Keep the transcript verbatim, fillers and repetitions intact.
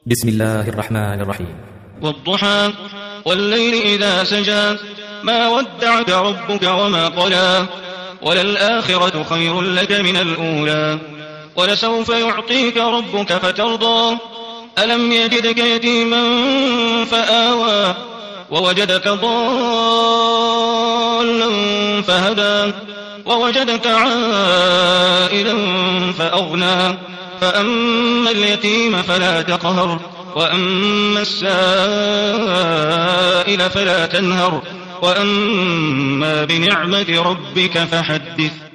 بسم الله الرحمن الرحيم. والضحى والليل إذا سجى ما ودعك ربك وما قلى وللآخرة خير لك من الأولى ولسوف يعطيك ربك فترضى ألم يجدك يتيما فآوى ووجدك ضالا فهدى ووجدك عائلا فأغنى فأما اليتيم فلا تقهر وأما السائل فلا تنهر وأما بنعمة ربك فحدث.